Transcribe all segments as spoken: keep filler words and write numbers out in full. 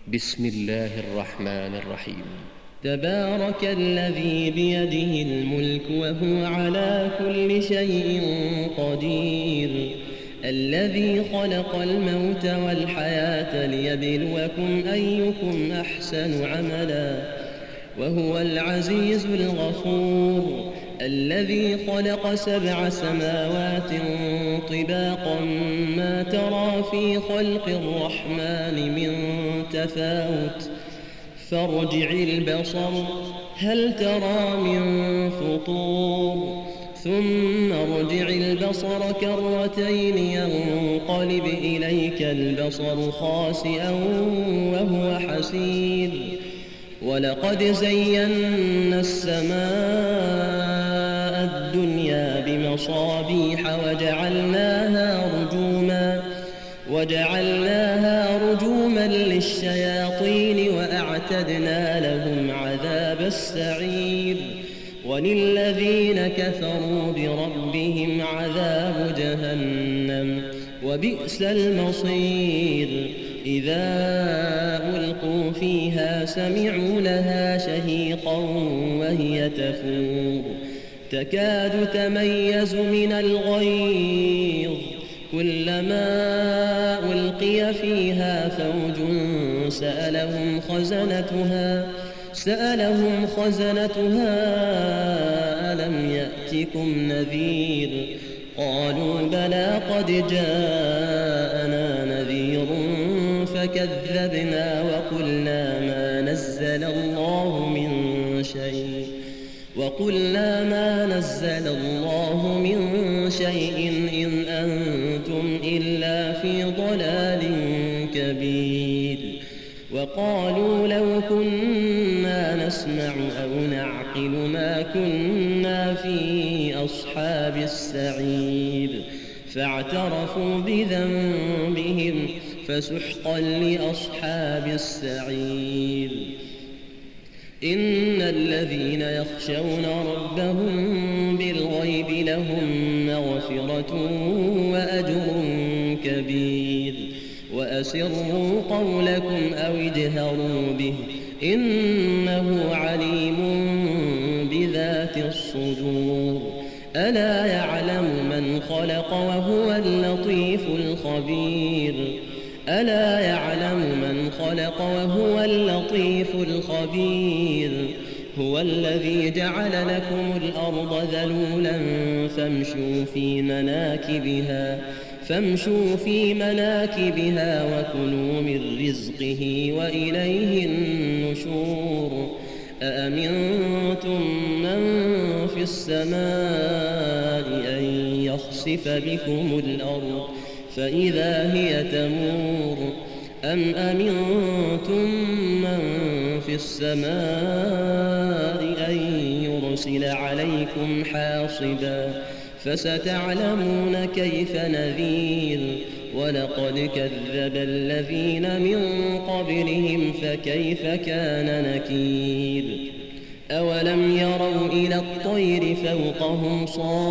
بسم الله الرحمن الرحيم. تبارك الذي بيده الملك وهو على كل شيء قدير، الذي خلق الموت والحياة ليبلوكم أيكم أحسن عملا، وهو العزيز الغفور، الذي خلق سبع سماوات طباقا ما ترى في خلق الرحمن من تفاوت، فارجع البصر هل ترى من فطور، ثم ارجع البصر كرتين ينقلب إليك البصر خاسئا وهو حسير، ولقد زينا السماء الدنيا بمصابيح وجعلناها رجوما وجعلناها رجوما للشياطين وأعتدنا لهم عذاب السعير، وللذين كفروا بربهم عذاب جهنم وبئس المصير. إذا ألقوا فيها سمعوا لها شهيقا وهي تفور، تكاد تميز من الغيظ، كلما ألقي فيها فوج سألهم خزنتها سألهم خزنتها ألم يأتكم نذير، قالوا بلى قد جاءنا نذير فكذبنا وقلنا ما نزل الله من شيء وقلنا ما نزل الله من شيء إن أنتم إلا في ضلال كبير. وقالوا لو كنا نسمع أو نعقل ما كنا في أصحاب السعير، فاعترفوا بذنبهم فسحقا لأصحاب السعير. إن الذين يخشون ربهم بالغيب لهم مغفرة وأجر كبير. وأسروا قولكم أو اجهروا به إنه عليم بذات الصدور. ألا يعلم من خلق وهو اللطيف الخبير ألا يعلم من خلق وهو اللطيف الخبير. هو الذي جعل لكم الأرض ذلولا فامشوا في مناكبها فامشوا في مناكبها وكلوا من رزقه وإليه النشور. أأمنتم من في السماء أن يخسف بكم الأرض فإذا هي تمور، أم أمنتم من في السماء أن يرسل عليكم حاصبا فستعلمون كيف نذير. ولقد كذب الذين من قبلهم فكيف كان نكير. أولم يروا إلى الطير فوقهم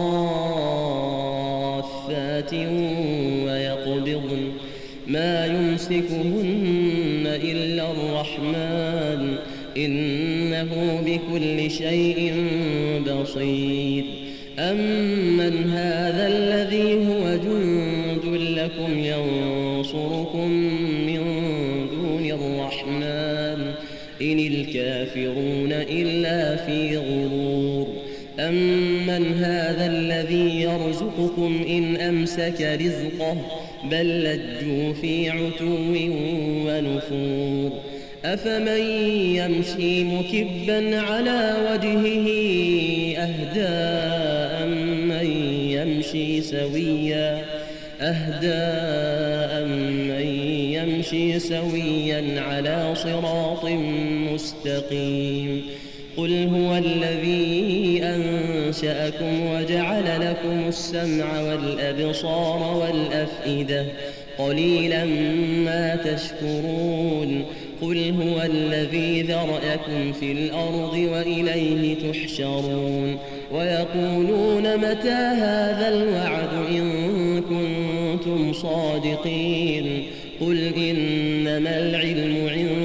صافات ويقبضن ما يمسكهن إلا الرحمن إنه بكل شيء بصير. أمن هذا الذي هو جند لكم ينصركم من دون الرحمن إن الكافرون إلا في غرور. أمن هذا الذي يرزقكم إن أمسك رزقه بل لجوا في عتو ونفور. أفمن يمشي مكبا على وجهه أهدى أمن يمشي سويا أهدى أمن يمشي سويا على صراط مستقيم. قل هو الذي أنشأكم وجعل لكم السمع والأبصار والأفئدة قليلا ما تشكرون. قل هو الذي ذرأكم في الأرض وإليه تحشرون. ويقولون متى هذا الوعد إن كنتم صادقين. قل إنما العلم عند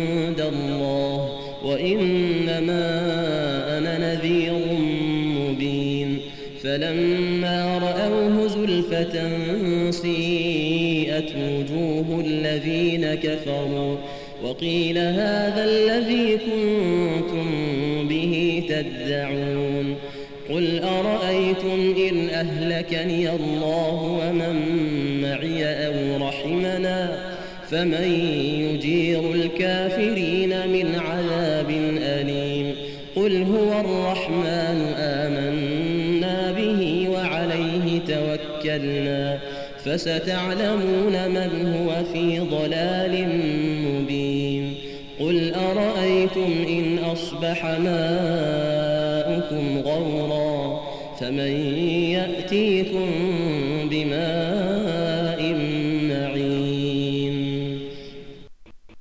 الله وإنما أنا نذير مبين فلما رأوه زلفة سيئت وجوه الذين كفروا وقيل هذا الذي كنتم به تدعون قل أرأيتم إن أهلكني الله ومن معي أو رحمنا فمن يجير الكافرين من عذاب أليم قل هو الرحمن آمنا به وعليه توكلنا فستعلمون من هو في ضلال مبين قل أرأيتم إن أصبح ماؤكم غورا فمن يأتيكم بماء